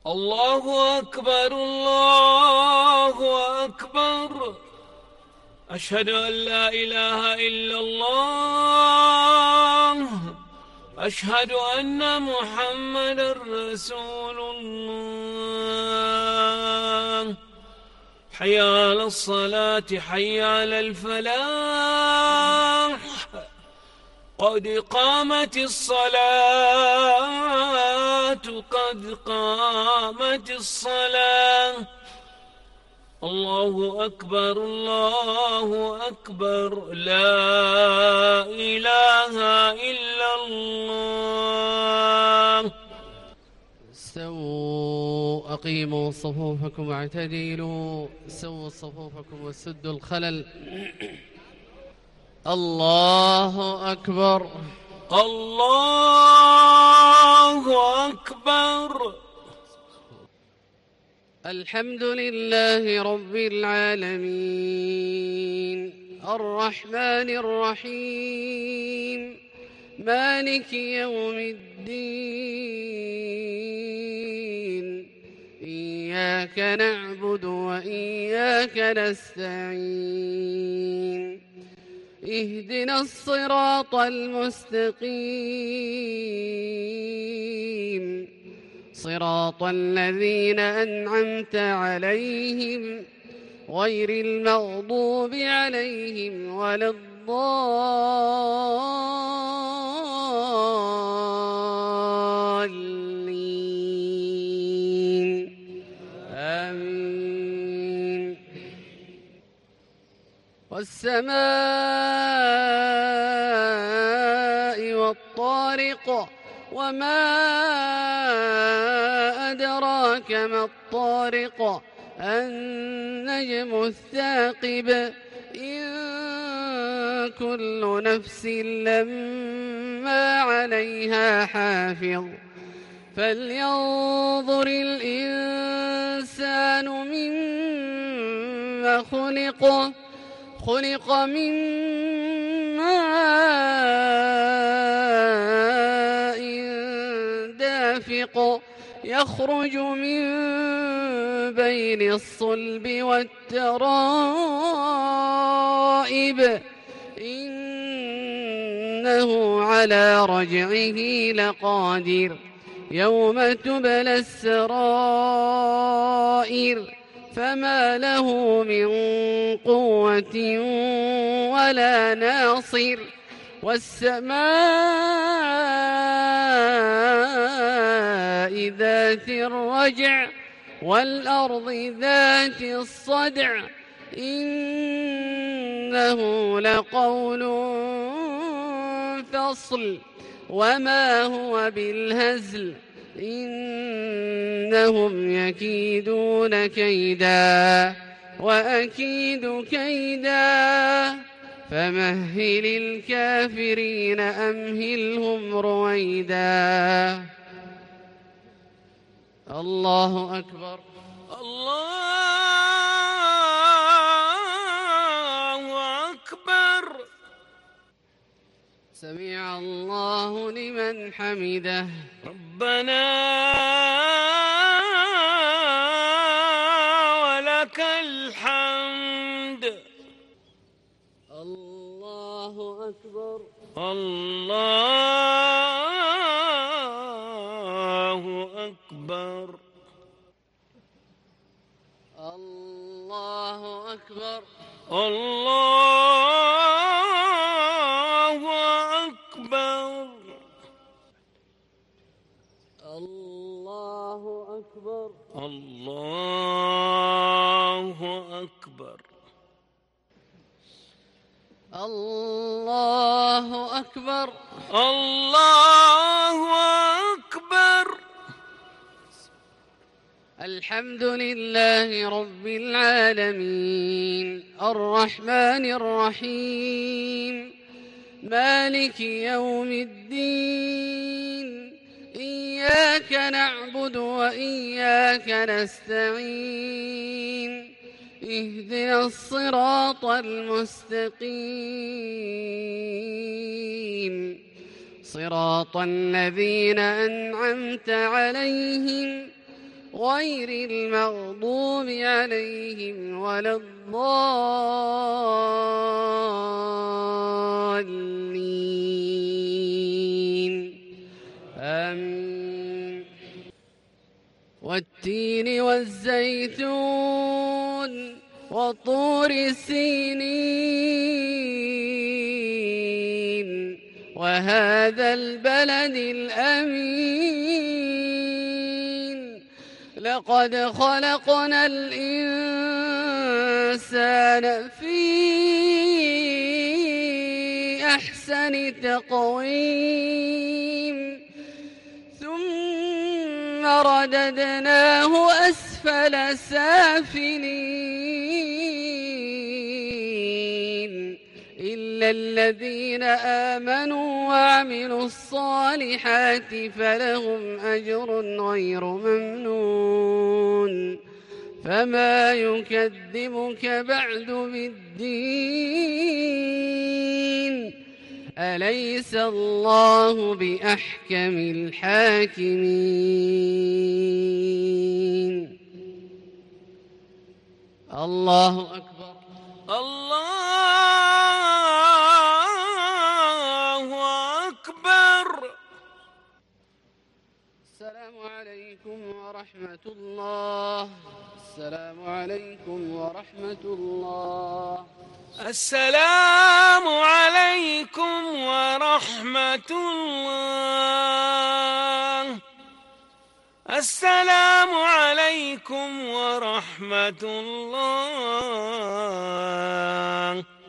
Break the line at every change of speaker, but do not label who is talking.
الله أكبر الله أكبر. أشهد أن لا إله إلا الله. أشهد أن محمدا رسول الله. حي على الصلاة حي على الفلاح. قد قامت الصلاة قد قامت الصلاة. الله أكبر الله أكبر. لا إله إلا الله.
استووا أقيموا صفوفكم واعتدلوا. سووا صفوفكم وسدوا الخلل. الله أكبر
الله أكبر.
الحمد لله رب العالمين الرحمن الرحيم مالك يوم الدين. إياك نعبد وإياك نستعين. اهدنا الصراط المستقيم صراط الذين أنعمت عليهم غير المغضوب عليهم ولا الضالين. آمين. والسماء والطارق وما أدراك ما الطارق. النجم الثاقب. إن كل نفس لما عليها حافظ. فلينظر الإنسان مما خلق. خلق من ماء دافق يخرج من بين الصلب والترائب. إنه على رجعه لقادر. يوم تبلى السرائر. فما له من قوة ولا ناصر. والسماء ذات الرجع والأرض ذات الصدع. إنه لقول فصل وما هو بالهزل. إنهم يكيدون كيدا وأكيد كيدا. فمهل الكافرين أمهلهم رويدا. الله أكبر
الله أكبر.
سمع الله لمن حمده.
ربنا ولك الحمد.
الله أكبر
الله أكبر.
الله أكبر
الله أكبر.
الله أكبر
الله أكبر.
الله أكبر
الله أكبر.
الحمد لله رب العالمين الرحمن الرحيم مالك يوم الدين. إياك نعبد وإياك نستعين. اهدنا الصراط المستقيم صراط الذين أنعمت عليهم غير المغضوب عليهم ولا الضالين آمين. والتين والزيتون وطور سينين وهذا البلد الأمين لقد خلقنا الإنسان في أحسن تقويم ثم رددناه أسفل سافلين إلا الذين آمنوا وعملوا الصالحات فلهم أجر غير ممنون فما يكذبك بعد بالدين أليس الله بأحكم الحاكمين الله أكبر
الله أكبر.
السلام عليكم ورحمة الله. السلام عليكم ورحمة الله.
السلام عليكم ورحمة الله. السلام عليكم ورحمة الله.